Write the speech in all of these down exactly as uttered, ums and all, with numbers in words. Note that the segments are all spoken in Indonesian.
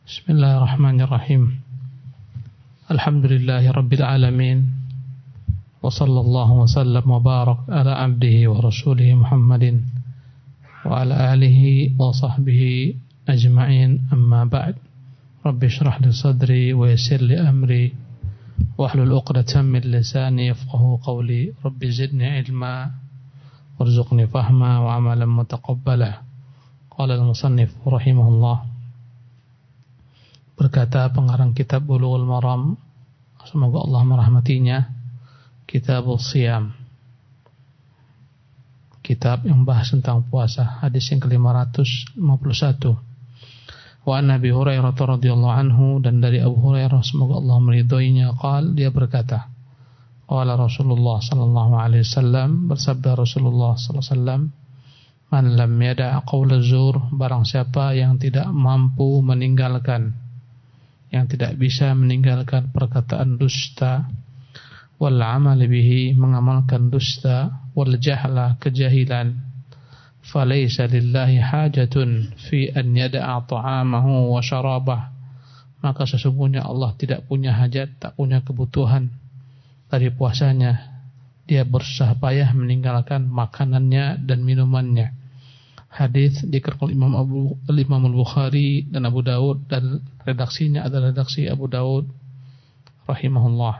Bismillahirrahmanirrahim. Alhamdulillahi rabbil alamin. Wa sallallahu wa sallam wa barak ala abdihi wa rasulihi Muhammadin wa ala alihi wa sahbihi ajma'in, amma ba'd. Rabbi shrah li sadri wa yassir li amri wahlul 'uqdatam min lisani yafqahu qawli. Rabbi zidni ilma warzuqni fahma wa amalan mutaqabbala. Qala al-musannif rahimahullah, berkata pengarang kitab Bulughul Maram, semoga Allah merahmatinya, Kitabul Siyam, kitab yang bahas tentang puasa, hadis yang ke lima ratus lima puluh satu. Wa an Abi Hurairah radhiyallahu anhu, dan dari Abu Hurairah semoga Allah meridhoinya, qala, dia berkata, qala Rasulullah sallallahu alaihi wasallam, bersabda Rasulullah sallallahu alaihi wasallam, man lam yada' qaula zur, barang siapa yang tidak mampu meninggalkan, yang tidak bisa meninggalkan perkataan dusta, wal amal bihi, mengamalkan dusta, wal jahla, kejahilan, falaysa lillahi hajatun fi an yada'a ta'amahu wa syarabah, maka sesungguhnya Allah tidak punya hajat, tak punya kebutuhan dari puasanya, dia berusaha payah meninggalkan makanannya dan minumannya. Hadis dikeluarkan Imam Abu Imam Al-Bukhari dan Abu Daud, dan redaksinya adalah redaksi Abu Daud rahimahullah.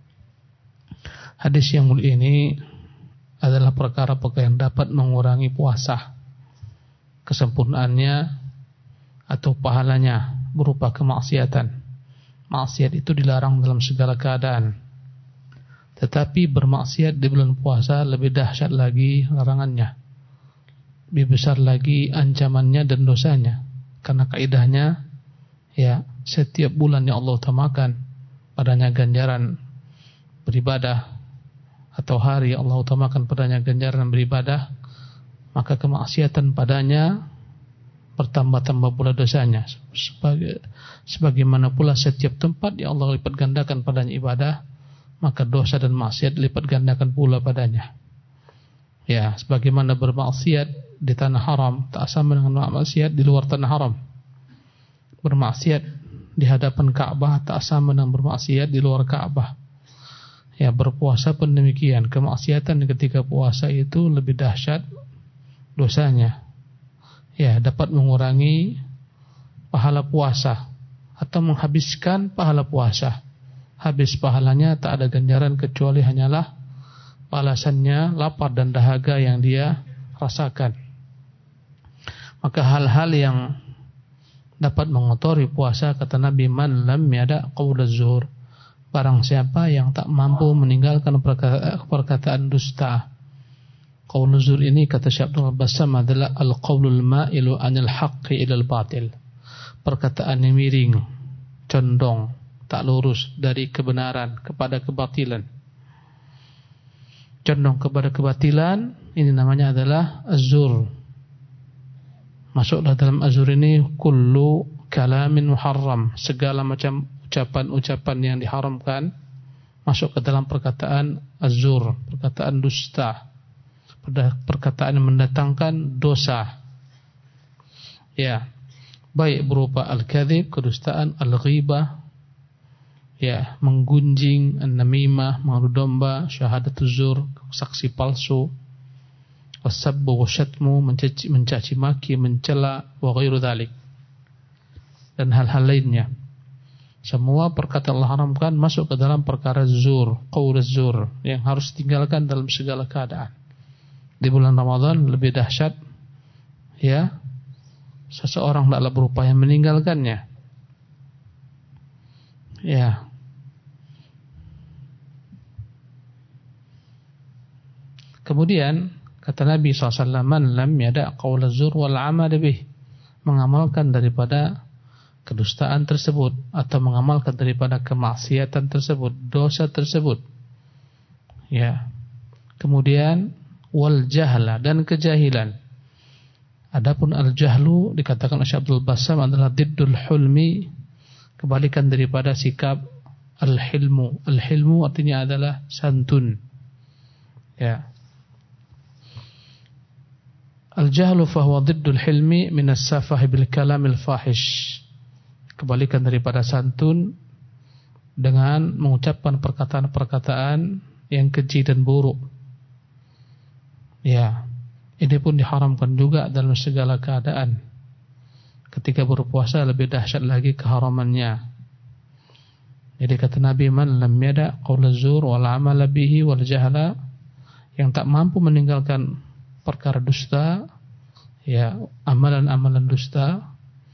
Hadis yang mulia ini adalah perkara-perkara yang dapat mengurangi puasa, kesempurnaannya atau pahalanya berupa kemaksiatan. Maksiat itu dilarang dalam segala keadaan, tetapi bermaksiat di bulan puasa lebih dahsyat lagi larangannya, lebih besar lagi ancamannya dan dosanya. Karena kaidahnya, ya, setiap bulan yang Allah utamakan padanya ganjaran beribadah, atau hari yang Allah utamakan padanya ganjaran beribadah, maka kemaksiatan padanya bertambah-tambah pula dosanya. Sebagai, sebagaimana pula setiap tempat yang Allah lipat gandakan padanya ibadah, maka dosa dan maksiat lipat gandakan pula padanya. Ya, sebagaimana bermaksiat di tanah haram tak sama dengan maksiat di luar tanah haram. Bermaksiat di hadapan Ka'bah tak sama dengan bermaksiat di luar Ka'bah. Ya, berpuasa pun demikian. Kemaksiatan ketika puasa itu lebih dahsyat dosanya. Ya, dapat mengurangi pahala puasa atau menghabiskan pahala puasa. Habis pahalanya, tak ada ganjaran kecuali hanyalah balasannya lapar dan dahaga yang dia rasakan. Maka hal-hal yang dapat mengotori puasa, kata Nabi, man lam yada' qaula zur, barang siapa yang tak mampu meninggalkan perkataan dusta. Qaul zur ini, kata Syekh Abdul Bassam, adalah al-qaulul ma'ilu anil haqqi ilal batil, perkataan yang miring, condong, tak lurus dari kebenaran kepada kebatilan. Condong kepada kebatilan, ini namanya adalah az-zur. Masuklah dalam az-zur ini kullu kalamin muharram, segala macam ucapan-ucapan yang diharamkan masuk ke dalam perkataan az-zur, perkataan dusta, perkataan yang mendatangkan dosa. Ya, baik berupa al-kadzib, kedustaan, al-ghibah, ya, menggunjing, an-namimah, mengadu domba, syahadatuz zur, saksi palsu, wasabbu wasyatmu, mencaci, mencaci maki, mencela, wa ghairu dzalik, dan hal-hal lainnya. Semua perkataan Allah haramkan masuk ke dalam perkara zur, qaul zur, yang harus ditinggalkan dalam segala keadaan. Di bulan Ramadan lebih dahsyat, ya, seseorang tidaklah berupaya meninggalkannya. Ya, kemudian kata Nabi shallallahu alaihi wasallam, man lam yada' qaula zur wal amal bih, mengamalkan daripada kedustaan tersebut atau mengamalkan daripada kemaksiatan tersebut, dosa tersebut. Ya. Kemudian wal jahla, dan kejahilan. Adapun al jahlu dikatakan oleh Syekh Abdul Bassam adalah diddul hulmi, kebalikan daripada sikap al hilmu. Al hilmu artinya adalah santun. Ya. Al jahlu fahuwa diddul hilmi min as-safah bil kalamil fahish. Kebalikan daripada santun dengan mengucapkan perkataan-perkataan yang keji dan buruk. Ya, ini pun diharamkan juga dalam segala keadaan. Ketika berpuasa lebih dahsyat lagi keharamannya. Jadi kata Nabi, man lam yada qaula zur wal amala bihi wal jahla, yang tak mampu meninggalkan perkara dusta, ya, amalan-amalan dusta,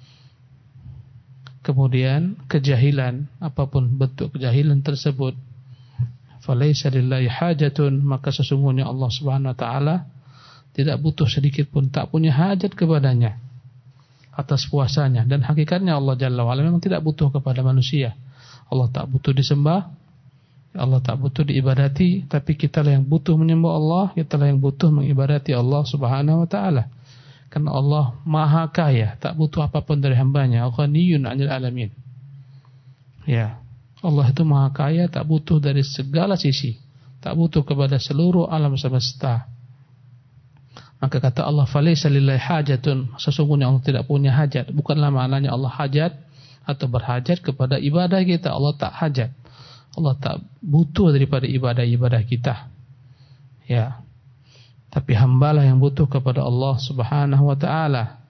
kemudian kejahilan, apapun bentuk kejahilan tersebut, falaisa lillahi hajatun, maka sesungguhnya Allah Subhanahu wa taala tidak butuh sedikit pun, tak punya hajat kepadanya atas puasanya. Dan hakikatnya Allah Jalla wa Ala memang tidak butuh kepada manusia. Allah tak butuh disembah, Allah tak butuh diibadati, tapi kita lah yang butuh menyembah Allah, kita lah yang butuh mengibadati Allah Subhanahu wa taala. Karena Allah Maha Kaya, tak butuh apapun dari hambanya. Ghaniyun 'anil alamin. Ya, Allah itu Maha Kaya, tak butuh dari segala sisi, tak butuh kepada seluruh alam semesta. Maka kata Allah, falaisa lillahi hajatun, sesungguhnya Allah tidak punya hajat. Bukanlah maknanya Allah hajat atau berhajat kepada ibadah kita. Allah tak hajat. Allah tak butuh daripada ibadah-ibadah kita. Ya. Tapi hambalah yang butuh kepada Allah Subhanahu wa taala.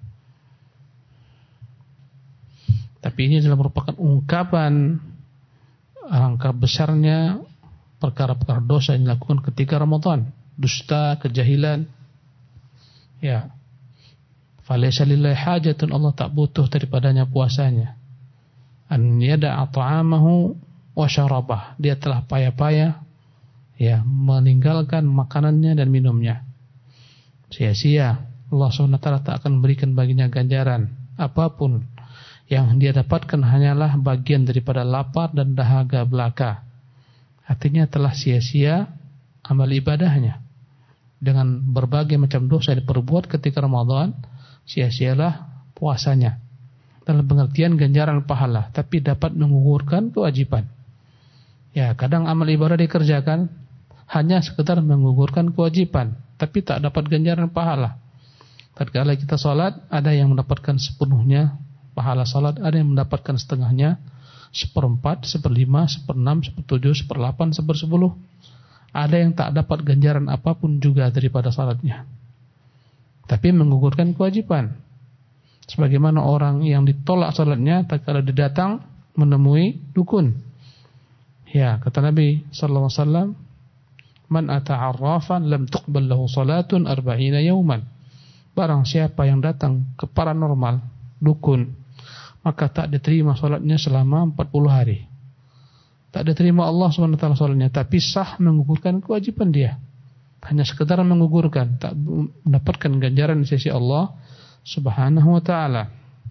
Tapi ini adalah merupakan ungkapan alangkah besarnya perkara-perkara dosa yang dilakukan ketika Ramadan. Dusta, kejahilan. Ya. Falaysa lillahi hajatun, Allah tak butuh daripadanya puasanya. An yada'a ta'amahu wa syarabah, dia telah payah-payah ya meninggalkan makanannya dan minumnya. Sia-sia, Allah subhanahu wa taala tak akan memberikan baginya ganjaran apapun. Yang dia dapatkan hanyalah bagian daripada lapar dan dahaga belaka. Artinya telah sia-sia amal ibadahnya. Dengan berbagai macam dosa yang diperbuat ketika Ramadan, sia-sialah puasanya. Dalam pengertian ganjaran pahala, tapi dapat menggugurkan kewajiban. Ya, kadang amal ibadah dikerjakan hanya sekedar menggugurkan kewajiban, tapi tak dapat ganjaran pahala. Tatkala kita salat, ada yang mendapatkan sepenuhnya pahala salat, ada yang mendapatkan setengahnya, seperempat, seperlima, seperenam, sepertujuh, seperlapan, sepersepuluh. Ada yang tak dapat ganjaran apapun juga daripada salatnya, tapi menggugurkan kewajiban. Sebagaimana orang yang ditolak salatnya tatkala dia datang menemui dukun. Ya, kata Nabi sallallahu alaihi wasallam, "Man ata 'arrafan lam tuqbal lahu salatun arba'ina yawman." Barang siapa yang datang ke paranormal, dukun, maka tak diterima salatnya selama empat puluh hari. Tak diterima Allah subhanahu wa taala salatnya, tapi sah menggugurkan kewajiban dia. Hanya sekedar menggugurkan, tak mendapatkan ganjaran di sisi Allah Subhanahu wa taala.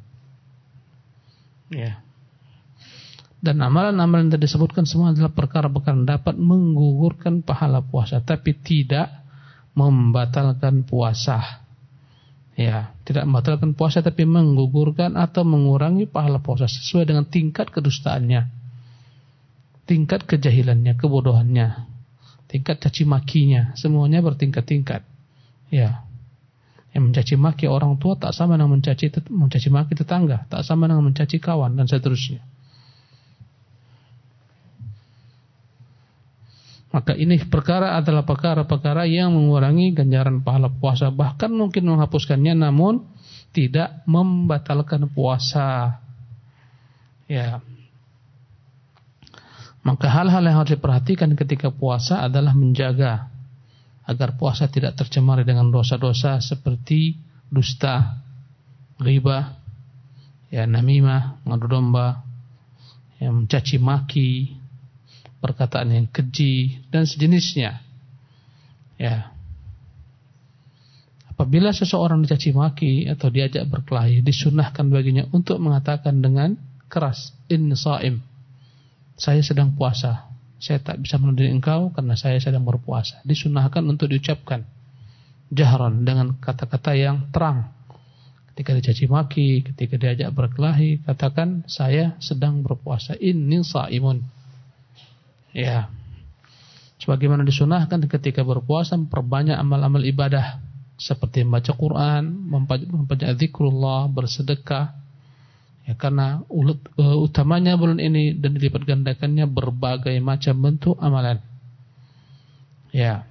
Ya. Dan amalan-amalan yang disebutkan semua adalah perkara-perkara yang dapat menggugurkan pahala puasa, tapi tidak membatalkan puasa. Ya, tidak membatalkan puasa tapi menggugurkan atau mengurangi pahala puasa sesuai dengan tingkat kedustaannya, tingkat kejahilannya, kebodohannya, tingkat caci makinya, semuanya bertingkat-tingkat. Ya. Yang mencaci maki orang tua tak sama dengan mencaci mencaci maki tetangga, tak sama dengan mencaci kawan dan seterusnya. Maka ini perkara adalah perkara-perkara yang mengurangi ganjaran pahala puasa, bahkan mungkin menghapuskannya, namun tidak membatalkan puasa. Ya. Maka hal-hal yang harus diperhatikan ketika puasa adalah menjaga agar puasa tidak tercemari dengan dosa-dosa seperti dusta, ghibah, ya, namimah, ngadu domba, ya, mencaci maki, perkataan yang keji dan sejenisnya. Ya. Apabila seseorang dicaci maki atau diajak berkelahi, disunahkan baginya untuk mengatakan dengan keras, inni shaim, saya sedang puasa. Saya tak bisa menunduk engkau karena saya sedang berpuasa. Disunahkan untuk diucapkan jahran dengan kata-kata yang terang. Ketika dicaci maki, ketika diajak berkelahi, katakan saya sedang berpuasa. Inni shaimun. Ya. Sebagaimana disunahkan ketika berpuasa memperbanyak amal-amal ibadah seperti membaca Quran, membaca zikrullah, bersedekah. Ya, karena ulut, uh, utamanya bulan ini dan dilipat gandakannya berbagai macam bentuk amalan. Ya.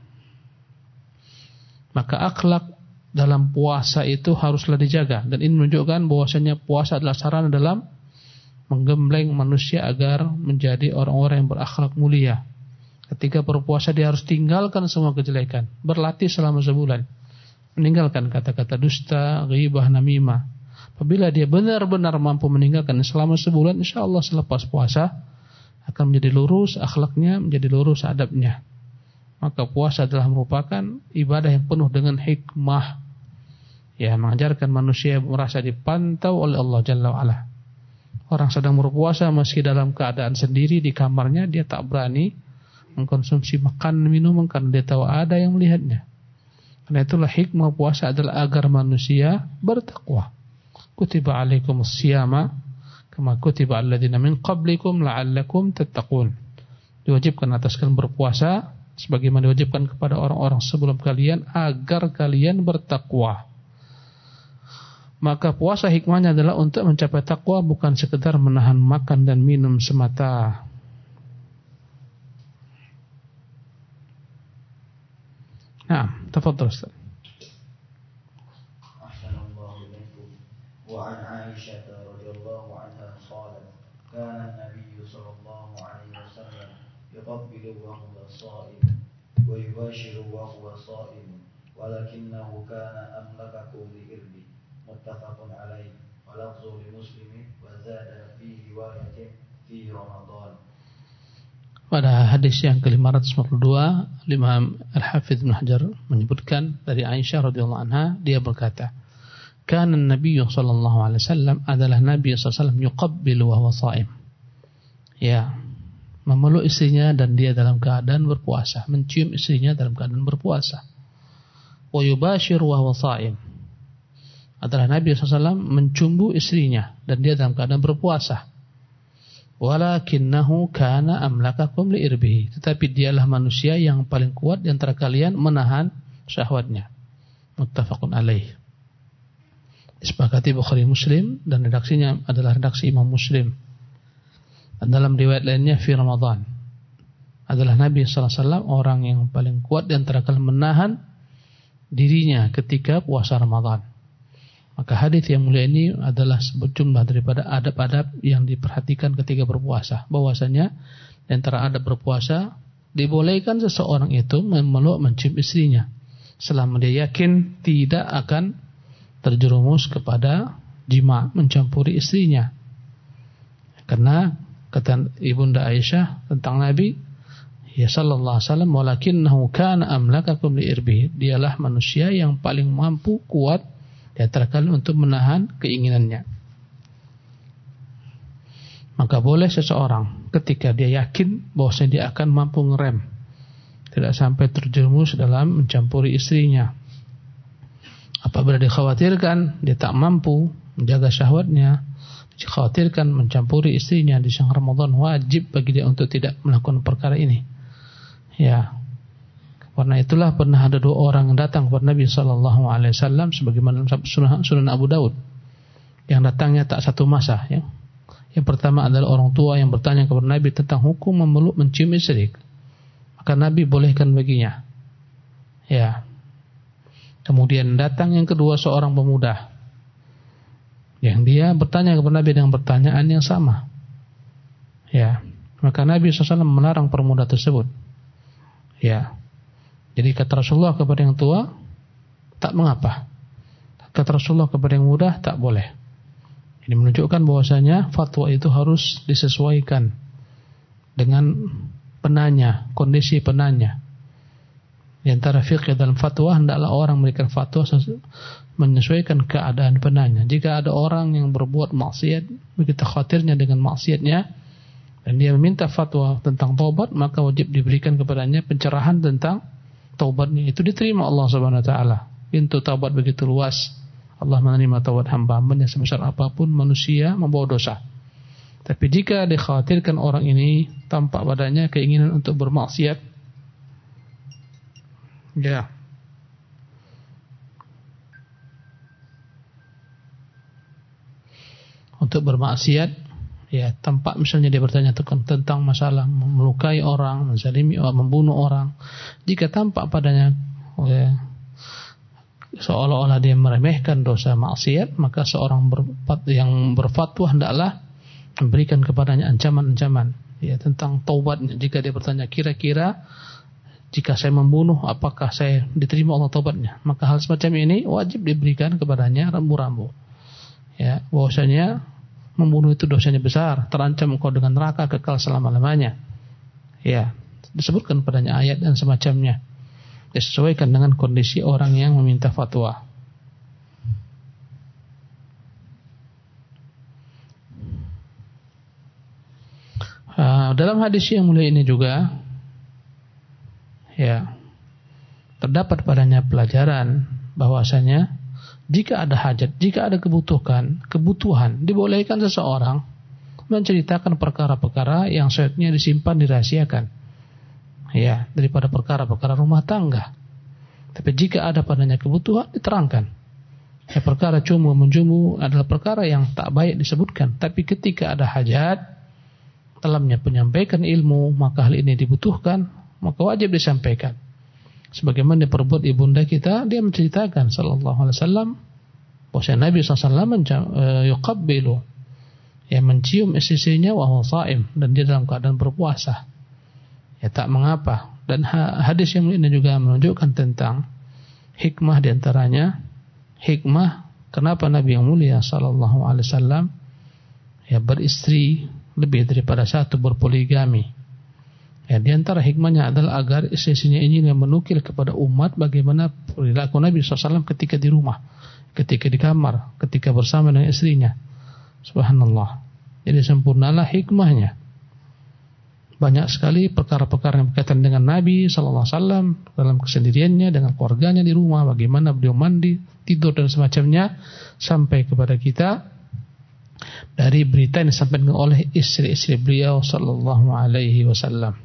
Maka akhlak dalam puasa itu haruslah dijaga, dan ini menunjukkan bahwasanya puasa adalah sarana dalam menggembleng manusia agar menjadi orang-orang yang berakhlak mulia. Ketika berpuasa dia harus tinggalkan semua kejelekan, berlatih selama sebulan, meninggalkan kata-kata dusta, ghibah, namimah. Apabila dia benar-benar mampu meninggalkan selama sebulan, insya Allah selepas puasa akan menjadi lurus akhlaknya, menjadi lurus adabnya. Maka puasa adalah merupakan ibadah yang penuh dengan hikmah, ya, mengajarkan manusia merasa dipantau oleh Allah Jalla wa'ala. Orang sedang berpuasa meski dalam keadaan sendiri di kamarnya, dia tak berani mengkonsumsi makan minuman karena dia tahu ada yang melihatnya. Karena itulah hikmah puasa adalah agar manusia bertakwa. Kutiba alaikumus siyama kama kutiba alladzina min qablikum la'allakum tattaqun. Diwajibkan atas kalian berpuasa sebagaimana diwajibkan kepada orang-orang sebelum kalian agar kalian bertakwa. Maka puasa hikmahnya adalah untuk mencapai takwa, bukan sekedar menahan makan dan minum semata. Nah, tafadhal Ustaz. وعن عائشة رضي الله عنها قالت كان النبي صلى الله عليه وسلم يقبل وهو صائم ويباشر وهو صائم ولكنه كان أملككم لإربه متفق عليه ولفظ لمسلم وزاد في رواية في رمضان. Pada hadis yang ke lima ratus empat puluh dua, Imam Al-Hafidz Ibnu Hajar menyebutkan dari Aisyah radhiyallahu anha, dia berkata, Kana Nabi sallallahu alaihi wasallam adalah Nabi sallallahu alaihi wasallam yuqabbilu wa huwa shaim. Ya, memeluk istrinya dan dia dalam keadaan berpuasa, mencium istrinya dalam keadaan berpuasa. Wa yubashir wa huwa shaim. Adalah Nabi sallallahu alaihi wasallam mencumbu istrinya dan dia dalam keadaan berpuasa. Walakinnahu kana amlakakum li irbihi. Tetapi dialah manusia yang paling kuat di antara kalian menahan syahwatnya. Muttafaqun alaih. Disepakati Bukhari Muslim dan redaksinya adalah redaksi Imam Muslim. Dan dalam riwayat lainnya fi Ramadan adalah Nabi sallallahu alaihi wasallam orang yang paling kuat di antara kalian menahan dirinya ketika puasa Ramadan. Maka hadis yang mulia ini adalah sejumlah daripada adab-adab yang diperhatikan ketika berpuasa. Bahwasanya di antara adab berpuasa dibolehkan seseorang itu memeluk mencium istrinya selama dia yakin tidak akan terjerumus kepada jima, mencampuri istrinya. Karena kata Ibunda Aisyah tentang Nabi, ya sallallahu alaihi wasallam, walakinnahu kana amlakakum li irbi. Dialah manusia yang paling mampu, kuat di antara kalian untuk menahan keinginannya. Maka boleh seseorang ketika dia yakin bahwasanya dia akan mampu ngerem, tidak sampai terjerumus dalam mencampuri istrinya. Apabila dikhawatirkan dia tak mampu menjaga syahwatnya, dikhawatirkan mencampuri istrinya di siang Ramadan, wajib bagi dia untuk tidak melakukan perkara ini. Ya, karena itulah pernah ada dua orang yang datang kepada Nabi Sallallahu Alaihi Wasallam, sebagaimana dalam Sunan Abu Daud, yang datangnya tak satu masa. Ya. Yang pertama adalah orang tua yang bertanya kepada Nabi tentang hukum memeluk mencium istri. Maka Nabi bolehkan baginya. Ya. Kemudian datang yang kedua seorang pemuda yang dia bertanya kepada Nabi dengan pertanyaan yang sama. Ya, maka Nabi shallallahu alaihi wasallam melarang pemuda tersebut. Ya, jadi kata Rasulullah kepada yang tua, tak mengapa. Kata Rasulullah kepada yang muda, tak boleh. Ini menunjukkan bahwasanya fatwa itu harus disesuaikan dengan penanya, kondisi penanya. Di antara fikih dalam fatwa, hendaklah orang memberikan fatwa menyesuaikan keadaan penanya. Jika ada orang yang berbuat maksiat, begitu khawatirnya dengan maksiatnya, dan dia meminta fatwa tentang taubat, maka wajib diberikan kepadanya pencerahan tentang taubatnya. Itu diterima Allah Subhanahu Wa Taala. Pintu taubat begitu luas. Allah menerima taubat hamba-hambanya sebesar apapun manusia membawa dosa. Tapi jika dikhawatirkan orang ini tampak padanya keinginan untuk bermaksiat, ya, untuk bermaksiat, ya, tanpa misalnya dia bertanya tentang masalah melukai orang, menzalimi orang, membunuh orang, jika tampak padanya ya, seolah-olah dia meremehkan dosa maksiat, maka seorang berfat, yang berfatwa hendaklah memberikan kepadanya ancaman-ancaman ya tentang taubatnya. Jika dia bertanya kira-kira jika saya membunuh apakah saya diterima Allah taubatnya, maka hal semacam ini wajib diberikan kepadanya rambu-rambu. Ya, bahwasanya membunuh itu dosanya besar, terancam engkau dengan neraka kekal selama-lamanya. Ya, disebutkan padanya ayat dan semacamnya. Disesuaikan dengan kondisi orang yang meminta fatwa. Uh, dalam hadis yang mulia ini juga, ya, terdapat padanya pelajaran bahwasanya jika ada hajat, jika ada kebutuhan, kebutuhan dibolehkan seseorang menceritakan perkara-perkara yang seharusnya disimpan, dirahasiakan, ya, daripada perkara-perkara rumah tangga. Tapi jika ada padanya kebutuhan, diterangkan. Ya, perkara cumbu menjumbu adalah perkara yang tak baik disebutkan. Tapi ketika ada hajat dalamnya penyampaikan ilmu, maka hal ini dibutuhkan, maka wajib disampaikan. Sebagaimana diperbuat ibunda kita, dia menceritakan sallallahu alaihi wasallam bahwa Nabi sallallahu alaihi wasallam yuqabbilu, ya, mencium istrinya wa huwa shaim, dan dia dalam keadaan berpuasa. Ya, tak mengapa. Dan hadis yang ini juga menunjukkan tentang hikmah diantaranya, hikmah kenapa Nabi yang mulia sallallahu alaihi wasallam ya beristri lebih daripada satu, berpoligami. Ya, di antara hikmahnya adalah agar istri-istrinya ini yang menukil kepada umat bagaimana perilaku Nabi sallallahu alaihi wasallam ketika di rumah, ketika di kamar, ketika bersama dengan istrinya. Subhanallah. Jadi sempurnalah hikmahnya. Banyak sekali perkara-perkara yang berkaitan dengan Nabi sallallahu alaihi wasallam dalam kesendiriannya dengan keluarganya di rumah, bagaimana beliau mandi, tidur dan semacamnya, sampai kepada kita dari berita yang disampaikan oleh istri-istri beliau sallallahu alaihi wasallam.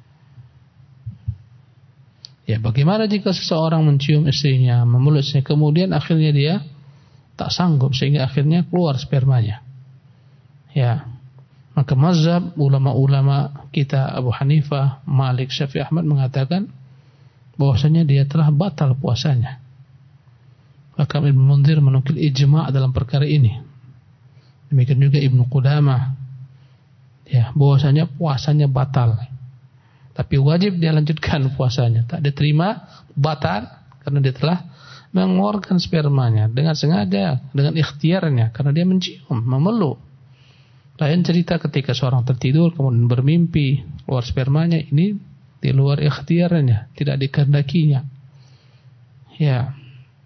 Ya, bagaimana jika seseorang mencium istrinya, memeluk istrinya, kemudian akhirnya dia tak sanggup sehingga akhirnya keluar spermanya. Ya, maka mazhab ulama-ulama kita Abu Hanifah, Malik, Syafi'i, Ahmad mengatakan bahwasanya dia telah batal puasanya. Maka Ibnu Munzir menukil ijma' dalam perkara ini. Demikian juga Ibnu Qudamah, ya, bahwasanya puasanya batal. Tapi wajib dia lanjutkan puasanya, tak diterima, batal karena dia telah mengeluarkan spermanya dengan sengaja, dengan ikhtiarnya, karena dia mencium, memeluk. Lain cerita ketika seorang tertidur kemudian bermimpi keluar spermanya, ini di luar ikhtiarnya, tidak dikehendakinya. Ya.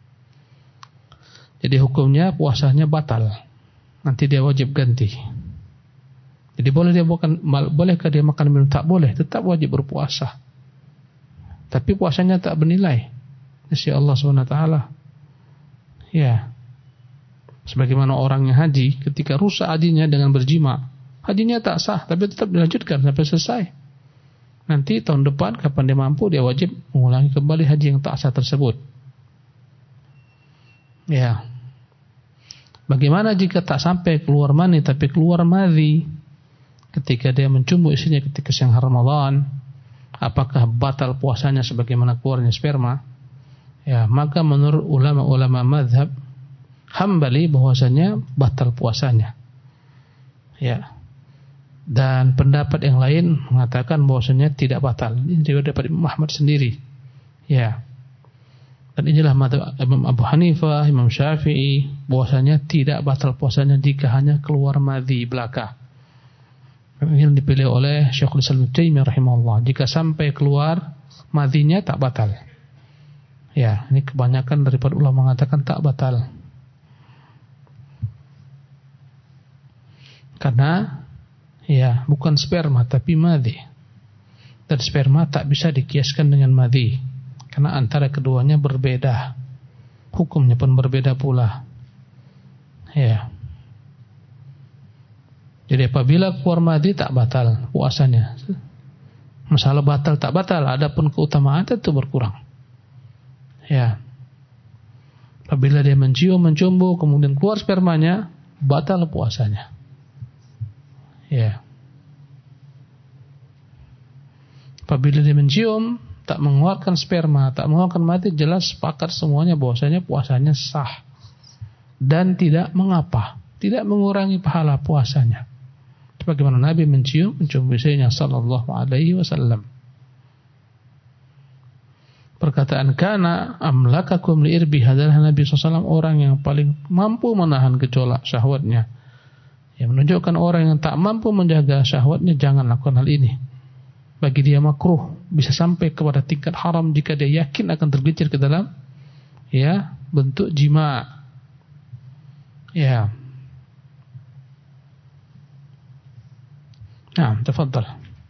Jadi hukumnya puasanya batal. Nanti dia wajib ganti. Jadi boleh dia makan, bolehkah dia makan minum? Tak boleh, tetap wajib berpuasa. Tapi puasanya tak bernilai. Insya Allah subhanahu wa taala. Ya. Sebagaimana orang yang haji, ketika rusak hajinya dengan berjima, hajinya tak sah, tapi tetap dilanjutkan sampai selesai. Nanti tahun depan kapan dia mampu, dia wajib mengulangi kembali haji yang tak sah tersebut. Ya. Bagaimana jika tak sampai keluar mani tapi keluar madhi ketika dia mencumbu istrinya ketika siang Ramadan? Apakah batal puasanya sebagaimana keluarnya sperma? Ya, maka menurut ulama-ulama mazhab Hambali bahwasanya batal puasanya. Ya. Dan pendapat yang lain mengatakan bahwasanya tidak batal. Ini riwayat dari Imam Ahmad sendiri. Ya. Dan inilah mazhab Imam Abu Hanifah, Imam Syafi'i, bahwasanya tidak batal puasanya jika hanya keluar madhi belaka. Ini yang dipilih oleh Syekhul Islam Ibnu Taimiyah rahimahullah. Jika sampai keluar madhinya tak batal. Ya, ini kebanyakan daripada ulama mengatakan tak batal. Karena ya bukan sperma tapi madhi. Dan sperma tak bisa dikiaskan dengan madhi, karena antara keduanya berbeda. Hukumnya pun berbeda pula. Ya. Jadi apabila keluar madhi tak batal puasanya. Masalah batal tak batal, adapun keutamaan itu berkurang. Ya. Apabila dia mencium, mencumbu, kemudian keluar spermanya, batal puasanya. Ya. Apabila dia mencium, tak mengeluarkan sperma, tak mengeluarkan mati, jelas sepakat semuanya bahwasanya puasanya sah dan tidak mengapa, tidak mengurangi pahala puasanya. Sebagaimana Nabi mencium, mencium istrinya sallallahu alaihi wasallam. Perkataan kana amlakakum liirbi adalah Nabi sallallahu alaihi wasallam orang yang paling mampu menahan gejolak syahwatnya. Yang menunjukkan orang yang tak mampu menjaga syahwatnya jangan lakukan hal ini. Bagi dia makruh, bisa sampai kepada tingkat haram jika dia yakin akan tergelincir ke dalam ya bentuk jima. Ya. Nah, tafadhal.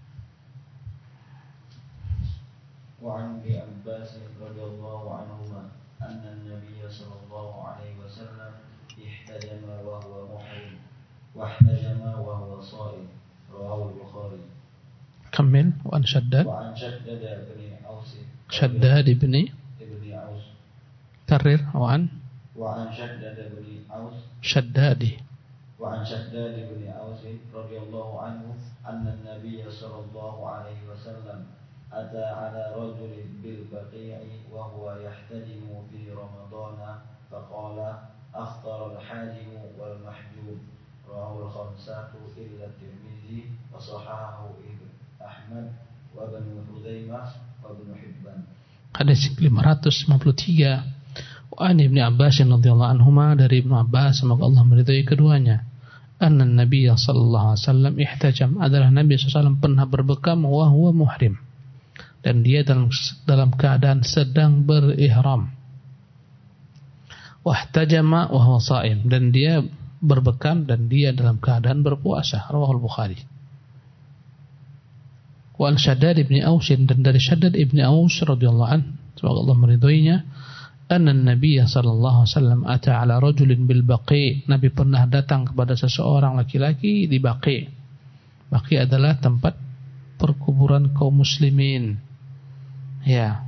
وعن ابن عباس رضي الله عنهما أن النبي صلى الله عليه وسلم احتجم وهو محرم واحتجم وهو صائم رواه البخاري. كمل. وعن شداد وعن شداد بن أوس شداد بن بن أوس كرر. وعن وعن شداد بن أوس شداد وعن شداد بن أوس رضي الله عنه أن النبي صلى الله عليه وسلم أتى على رجل بالبقيع وهو يحتجم في رمضان فقال أفطر الحاجم والمحجوم رواه الخمسة إلا الترمذي وصححه ابن أحمد وابن خزيمة وابن حبان. Hadis lima ratus lima puluh tiga. Wa an Ibnu Abbas radhiyallahu anhuma, dari Ibnu Abbas semoga Allah meridhai keduanya. Anna Nabi sallallahu alaihi wasallam ihtajam, adalah Nabi sallallahu alaihi wasallam pernah berbekam wa huwa muhrim, dan dia dalam dalam keadaan sedang berihram. Wahtajama wa huwa shaim, dan dia berbekam dan dia dalam keadaan berpuasa. Rawahul Bukhari. Wa an Shaddad ibn Aus, dan dari Shaddad ibn Aus radhiyallahu anhu semoga Allah meridhoinya, anna Nabi sallallahu alaihi wasallam ata ala rajulin bil Baqi, Nabi pernah datang kepada seseorang laki-laki di Baqi. Baqi adalah tempat perkuburan kaum muslimin. Ya.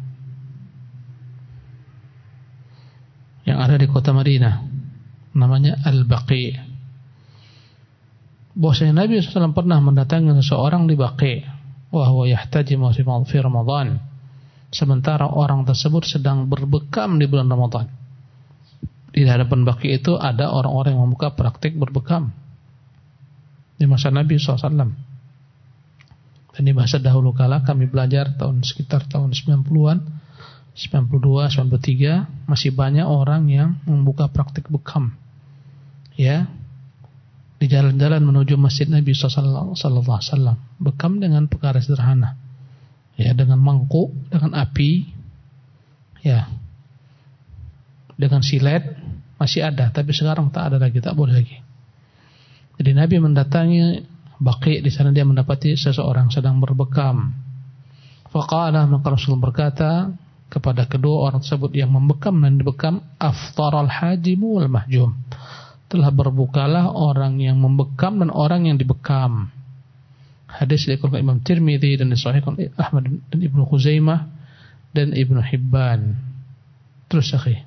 Yang ada di kota Madinah, namanya Al-Baqi. Bahwasanya Nabi sallallahu alaihi wasallam pernah mendatangi seseorang di Baqi, wa huwa yahtajimu fi Ramadan, sementara orang tersebut sedang berbekam di bulan Ramadan. Di hadapan Baqi itu ada orang-orang yang membuka praktik berbekam di masa Nabi sallallahu alaihi wasallam. Dan di masa dahulu kala kami belajar tahun sekitar tahun sembilan puluhan, sembilan puluh dua, sembilan puluh tiga, masih banyak orang yang membuka praktik bekam. Ya. Di jalan-jalan menuju Masjid Nabi sallallahu alaihi wasallam, bekam dengan perkara sederhana. Ya, dengan mangkuk, dengan api, ya, dengan silet masih ada, tapi sekarang tak ada lagi, tak boleh lagi. Jadi Nabi mendatangi Baqi, di sana dia mendapati seseorang sedang berbekam. Faqala, maka Rasul berkata kepada kedua orang tersebut yang membekam dan dibekam, aftaral hajimu wal mahjum, telah berbukalah orang yang membekam dan orang yang dibekam. Hadis diriwayatkan Imam Tirmidzi dan disahihkan Ahmad dan Ibnu Khuzaimah dan Ibnu Hibban. Terus akhi.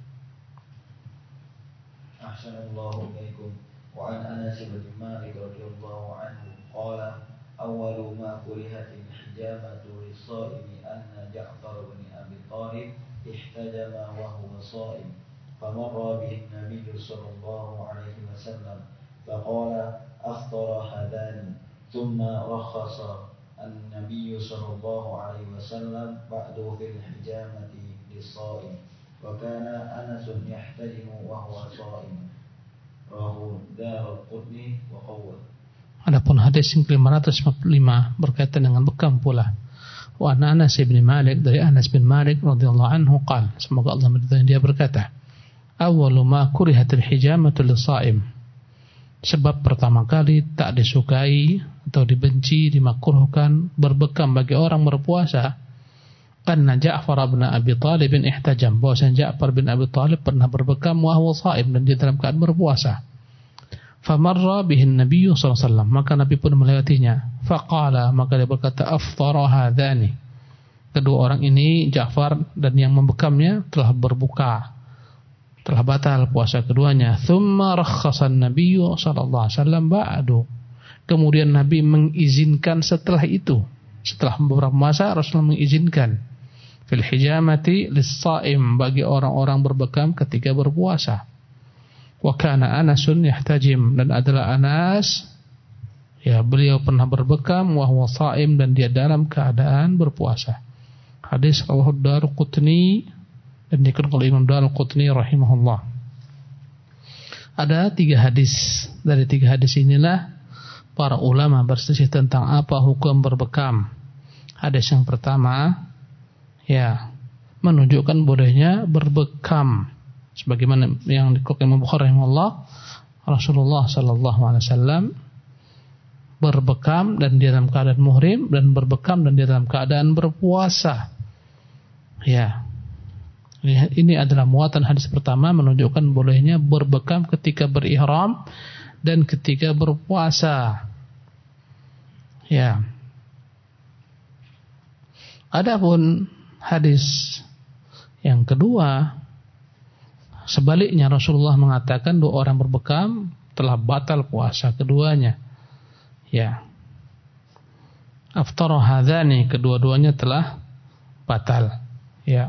Ahsanallahu ilaikum. Wa an Anas bin Malik radhiyallahu anhu qala awwalu ma kurihatil hijamatu lis-shaimi anna Ja'far bin Abi Thalib ihtajama wa huwa sha'im famarra bihi an-nabiy sallallahu alaihi wasallam faqala aftara hadani ثم رخص النبي صلى الله عليه وسلم بعد في الحجامة للصائم وكان أنس يحتجم وهو صائم رواه دارقطني وقوله. Adapun hadis yang lima ratus lima puluh lima berkaitan dengan bekam pula. Wa Anas bin Malik, dari Anas bin Malik radhiyallahu anhu qala, semoga Allah meridhai dia, berkata, awwalu ma kurihatil hijamatu lis-shaim, sebab pertama kali tak disukai atau dibenci, dimakruhkan berbekam bagi orang berpuasa, karena Ja'far bin Abi Thalib bin ihtajam, bahwasanya Ja'far bin Abi Thalib pernah berbekam wa huwa shaim, dan dia dalam keadaan berpuasa. Famarra bihin Nabi sallallahu alaihi wasallam, maka Nabi pun melewatinya. Faqala, maka dia berkata, aftara hadani, kedua orang ini Ja'far dan yang membekamnya telah berbuka, telah batal puasa keduanya. Tsumma rakhasan Nabiyyu sallallahu alaihi wasallam ba'du. Kemudian Nabi mengizinkan setelah itu, setelah beberapa masa Rasulullah mengizinkan fil hijamati lis-shaim, bagi orang-orang berbekam ketika berpuasa. Wa kana Anasun yahtajim, dan adalah Anas, ya, beliau pernah berbekam wa huwa shaim, dan dia dalam keadaan berpuasa. Hadis rawahu Ad-Darqutni, dan dikutip oleh Imam Ad-Darqutni rahimahullah. Ada tiga hadis. Dari tiga hadis inilah para ulama berselisih tentang apa hukum berbekam. Hadis yang pertama, ya, menunjukkan bolehnya berbekam, sebagaimana yang dikutip Imam Bukhari rahimahullah, Rasulullah sallallahu alaihi wasallam berbekam dan dia dalam keadaan muhrim, dan berbekam dan dia dalam keadaan berpuasa. Ya, ini adalah muatan hadis pertama, menunjukkan bolehnya berbekam ketika berihram dan ketika berpuasa. Ya. Adapun hadis yang kedua, sebaliknya Rasulullah mengatakan dua orang berbekam telah batal puasa keduanya. Ya. Aftara hadzani, kedua-duanya telah batal. Ya.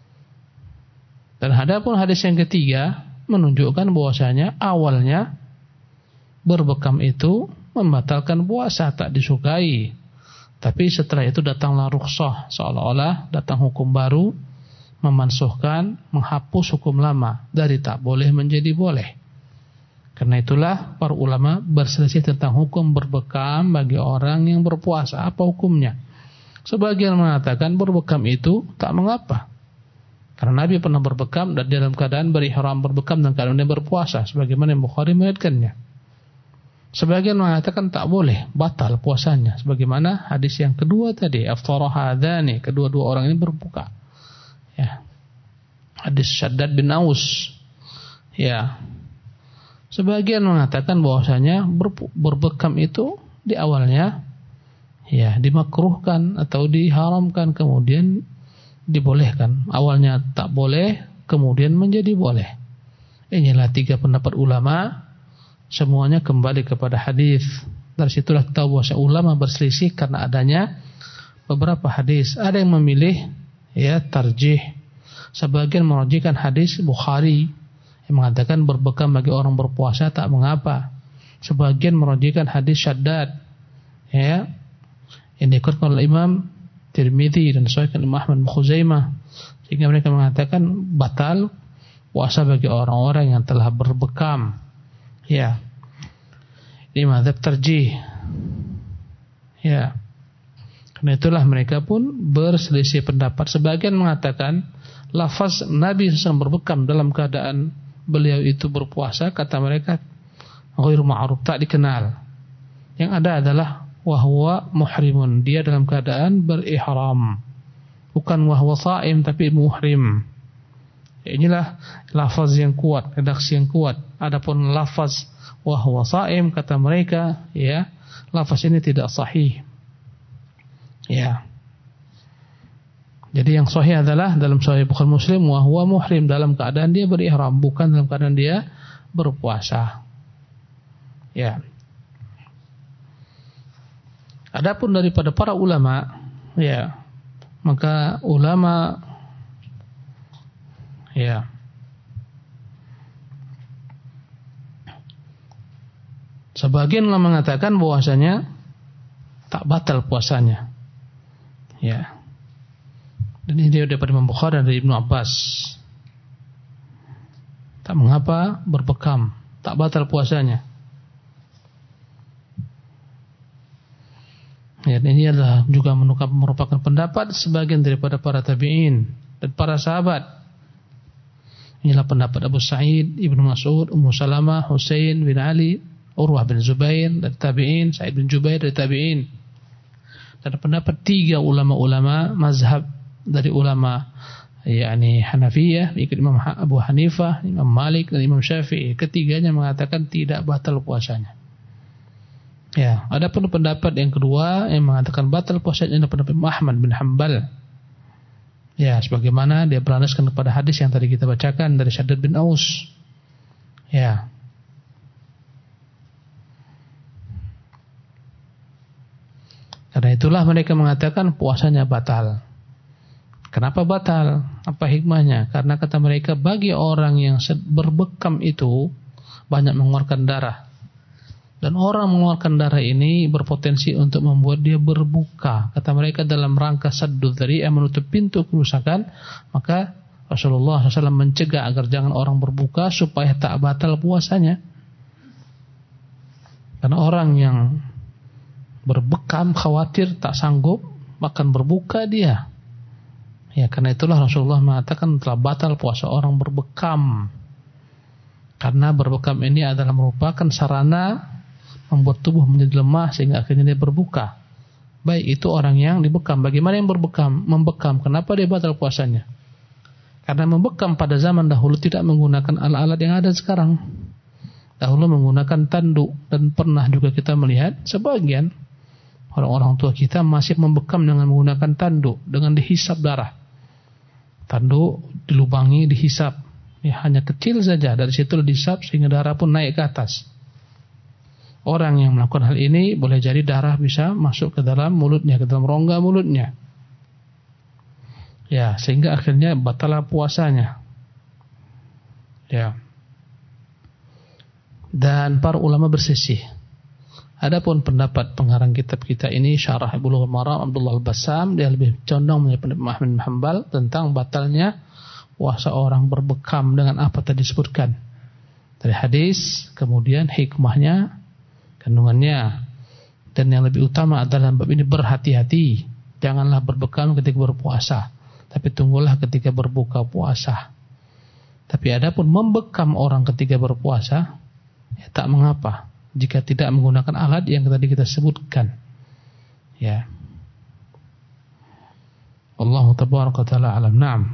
Dan adapun hadis yang ketiga menunjukkan bahwasanya awalnya berbekam itu membatalkan puasa, tak disukai. Tapi setelah itu datanglah rukhsah, seolah-olah datang hukum baru memansuhkan, menghapus hukum lama dari tak boleh menjadi boleh. Karena itulah para ulama berselisih tentang hukum berbekam bagi orang yang berpuasa. Apa hukumnya? Sebagian mengatakan berbekam itu tak mengapa, karena Nabi pernah berbekam dan dalam keadaan berihram, berbekam dan keadaan dia berpuasa, sebagaimana yang Bukhari meriwayatkannya. Sebagian mengatakan tak boleh, batal puasanya, sebagaimana hadis yang kedua tadi, aftara hadzani, kedua-dua orang ini berbuka. Ya. Hadis Syaddad bin Aus. Ya. Sebagian mengatakan bahwasanya berbekam itu di awalnya, ya, dimakruhkan atau diharamkan, kemudian dibolehkan. Awalnya tak boleh, kemudian menjadi boleh. Inilah tiga pendapat ulama, semuanya kembali kepada hadis. Dari situlah tahu bahwa ulama berselisih karena adanya beberapa hadis. Ada yang memilih, ya, tarjih. Sebagian merujukkan hadis Bukhari yang mengatakan berbekam bagi orang berpuasa tak mengapa. Sebagian merujukkan hadis Syaddad, ya, yang dikutip oleh Imam Tirmidzi dan disahihkan Imam Ahmad bin Khuzaimah, sehingga mereka mengatakan batal puasa bagi orang-orang yang telah berbekam. Ya, ini mazhab tarjih. Ya, karena itulah mereka pun berselisih pendapat. Sebagian mengatakan lafaz Nabi shallallahu alaihi wasallam berbekam dalam keadaan beliau itu berpuasa, kata mereka ghairu ma'ruf, tak dikenal. Yang ada adalah wahwa muhrimun, dia dalam keadaan berihram, bukan wahwa shaim tapi muhrim. Inilah lafaz yang kuat, redaksi yang kuat. Adapun lafaz wahwa shaim, kata mereka, ya, lafaz ini tidak sahih. Ya. Jadi yang sahih adalah dalam Sahih Bukhari Muslim wahwa muhrim, dalam keadaan dia berihram, bukan dalam keadaan dia berpuasa. Ya. Adapun daripada para ulama, ya, maka ulama, ya, sebagian ulama mengatakan bahwasanya tak batal puasanya, ya. Dan ini dia daripada Imam Bukhari dan dari Ibnu Abbas. Tak mengapa berbekam, tak batal puasanya. Ya, ini adalah juga merupakan pendapat sebagian daripada para tabi'in dan para sahabat. Inilah pendapat Abu Sa'id, Ibnu Mas'ud, Ummu Salamah, Husain bin Ali, Urwah bin Zubair dari tabi'in, Sa'id bin Jubair dari tabi'in. Dan pendapat tiga ulama-ulama mazhab dari ulama, yakni Hanafiyah, ikut Imam Abu Hanifah, Imam Malik dan Imam Syafi'i. Ketiganya mengatakan tidak batal puasanya. Ya, ada pun pendapat yang kedua yang mengatakan batal puasanya adalah pendapat Ahmad bin Hanbal. Ya, sebagaimana dia berlandaskan kepada hadis yang tadi kita bacakan dari Syaddad bin Aus. Ya. Karena itulah mereka mengatakan puasanya batal. Kenapa batal? Apa hikmahnya? Karena kata mereka bagi orang yang berbekam itu banyak mengeluarkan darah. Dan orang mengeluarkan darah ini berpotensi untuk membuat dia berbuka. Kata mereka dalam rangka saddud dzari'ah, menutup pintu kerusakan, maka Rasulullah shallallahu alaihi wasallam mencegah agar jangan orang berbuka supaya tak batal puasanya. Karena orang yang berbekam khawatir tak sanggup makan berbuka dia. Ya, karena itulah Rasulullah mengatakan telah batal puasa orang berbekam. Karena berbekam ini adalah merupakan sarana membuat tubuh menjadi lemah sehingga akhirnya dia berbuka. Baik itu orang yang dibekam. Bagaimana yang berbekam? Membekam. Kenapa dia batal puasanya? Karena membekam pada zaman dahulu tidak menggunakan alat-alat yang ada sekarang. Dahulu menggunakan tanduk, dan pernah juga kita melihat sebagian orang-orang tua kita masih membekam dengan menggunakan tanduk, dengan dihisap darah. Tanduk dilubangi, dihisap. Ya, hanya kecil saja, dari situ dihisap sehingga darah pun naik ke atas. Orang yang melakukan hal ini boleh jadi darah bisa masuk ke dalam mulutnya, ke dalam rongga mulutnya. Ya, sehingga akhirnya batal puasanya. Ya. Dan para ulama berselisih. Adapun pendapat pengarang kitab kita ini, Syarah Bulughul Maram Abdullah Al-Bassam, dia lebih condong menjadi pendapat Ahmad bin Hanbal tentang batalnya puasa orang berbekam dengan apa tadi disebutkan dari hadis, kemudian hikmahnya, kandungannya, dan yang lebih utama adalah bab ini berhati-hati. Janganlah berbekam ketika berpuasa, tapi tunggulah ketika berbuka puasa. Tapi adapun membekam orang ketika berpuasa, ya, tak mengapa jika tidak menggunakan alat yang tadi kita sebutkan. Ya. Allahu tabaraka wa taala alam. Naam.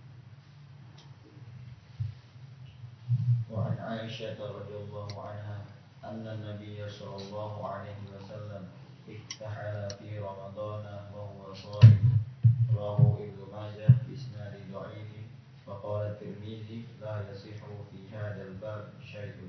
Wa an Aisyah radhiyallahu anha anna an-nabiy sallallahu alaihi wasallam iktahala fi Ramadan wa huwa sha'im. Rawahu Ibnu Majah bi isnad dha'if wa qala Tirmidzi la yasihu fi hadzal bab syai'un.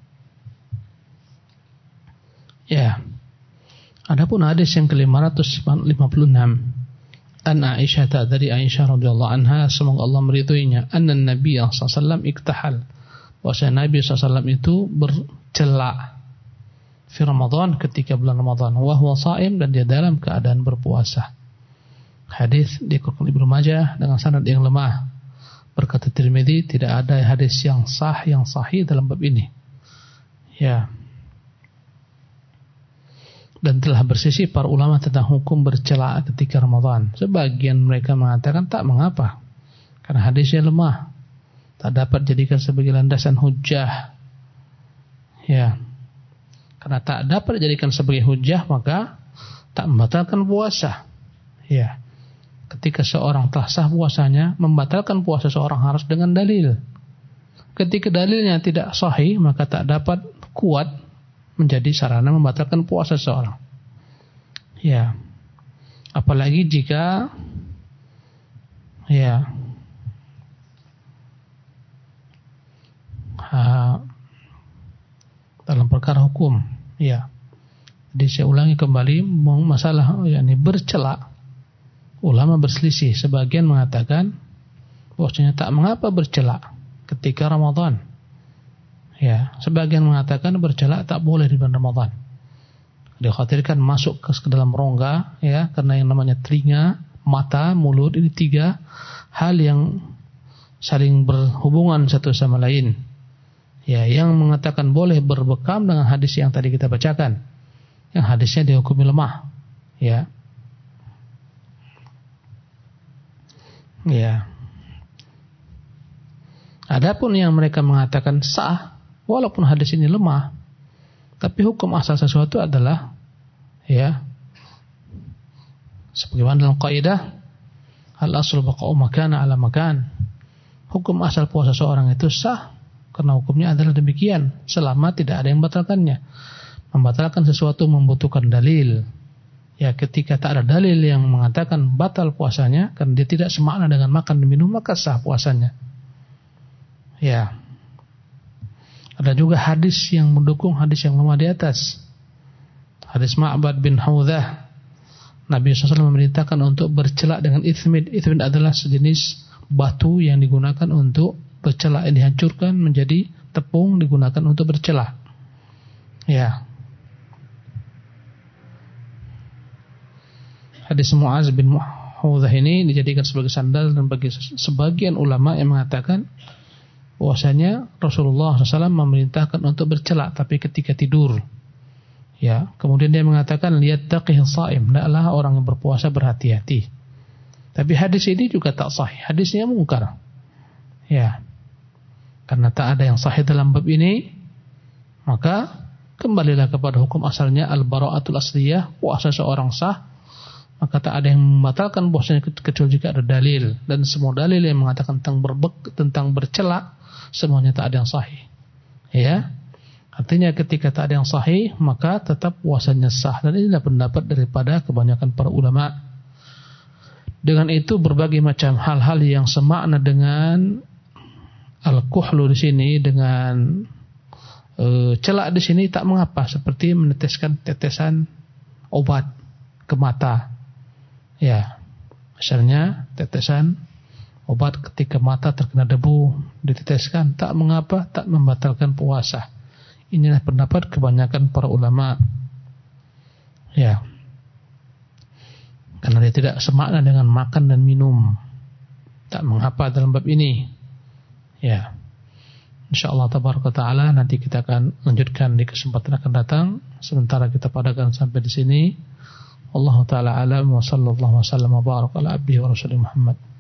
Ya. Adapun hadis yang ke lima ratus lima puluh enam, an Aisyah, dari Aisyah radhiyallahu anha, semoga Allah meridhoinya, anna Nabi sallallahu alaihi wasallam iktahal, bahwa Nabi sallallahu alaihi wasallam itu bercelak fi Ramadan, ketika bulan Ramadan, wa huwa shaim, dan dia dalam keadaan berpuasa. Hadis dikeluarkan Ibnu Majah dengan sanad yang lemah. Berkata Tirmidzi, tidak ada hadis yang sah yang sahih dalam bab ini. Ya. Dan telah bersisi para ulama tentang hukum bercelak ketika Ramadan. Sebagian mereka mengatakan tak mengapa, karena hadisnya lemah, tak dapat dijadikan sebagai landasan hujjah. Ya, karena tak dapat dijadikan sebagai hujjah, maka tak membatalkan puasa. Ya, ketika seorang telah sah puasanya, membatalkan puasa seorang harus dengan dalil. Ketika dalilnya tidak sahih, maka tak dapat kuat menjadi sarana membatalkan puasa seorang. Ya. Apalagi jika ya ha, dalam perkara hukum, ya. Jadi saya ulangi kembali masalah yakni bercelak. Ulama berselisih, sebagian mengatakan bahwasanya tak mengapa bercelak ketika Ramadan. Ya, sebagian mengatakan bercelak tak boleh di bulan Ramadan. Dikhawatirkan masuk ke dalam rongga, ya, karena yang namanya telinga, mata, mulut, ini tiga hal yang saling berhubungan satu sama lain. Ya, yang mengatakan boleh berbekam dengan hadis yang tadi kita bacakan, yang hadisnya dihukumi lemah. Ya, ya. Adapun yang mereka mengatakan sah, walaupun hadis ini lemah, tapi hukum asal sesuatu adalah, ya, sebagaimana dalam kaidah al-aslu baqa'u makana ala makan. Hukum asal puasa seorang itu sah karena hukumnya adalah demikian selama tidak ada yang membatalkannya. Membatalkan sesuatu membutuhkan dalil. Ya, ketika tak ada dalil yang mengatakan batal puasanya, karena dia tidak semakna dengan makan dan minum, maka sah puasanya. Ya. Ada juga hadis yang mendukung hadis yang lemah di atas. Hadis Ma'bad bin Hawdah. Nabi shallallahu alaihi wasallam memerintahkan untuk bercelak dengan ithmid. Ithmid adalah sejenis batu yang digunakan untuk bercelak, yang dihancurkan menjadi tepung, digunakan untuk bercelak. Ya. Hadis Mu'az bin Hawdah ini dijadikan sebagai sandal, dan bagi sebagian ulama yang mengatakan bahwasanya Rasulullah shallallahu alaihi wasallam memerintahkan untuk bercelak tapi ketika tidur. Ya, kemudian dia mengatakan liyattaqih shaim, hendaklah orang yang berpuasa berhati-hati. Tapi hadis ini juga tak sahih, hadisnya mungkar. Ya. Karena tak ada yang sahih dalam bab ini, maka kembalilah kepada hukum asalnya al-bara'atul asliyah, puasa seorang sah. Maka tak ada yang membatalkan puasanya kecuali jika ada dalil, dan semua dalil yang mengatakan tentang berbek, tentang bercelak, semuanya tak ada yang sahih. Ya, artinya ketika tak ada yang sahih, maka tetap puasanya sah, dan inilah pendapat daripada kebanyakan para ulama. Dengan itu berbagai macam hal-hal yang semakna dengan al-kuhlu di sini, dengan e, celak di sini tak mengapa, seperti meneteskan tetesan obat ke mata. Ya, misalnya tetesan obat ketika mata terkena debu diteteskan, tak mengapa, tak membatalkan puasa. Inilah pendapat kebanyakan para ulama. Ya, karena dia tidak semakna dengan makan dan minum, tak mengapa dalam bab ini. Ya, insyaallah tabaraka taala nanti kita akan lanjutkan di kesempatan akan datang. Sementara kita padakan sampai di sini. Allah Ta'ala alam wa sallallahu wa sallam wa barak ala abdihi wa rasulih Muhammad.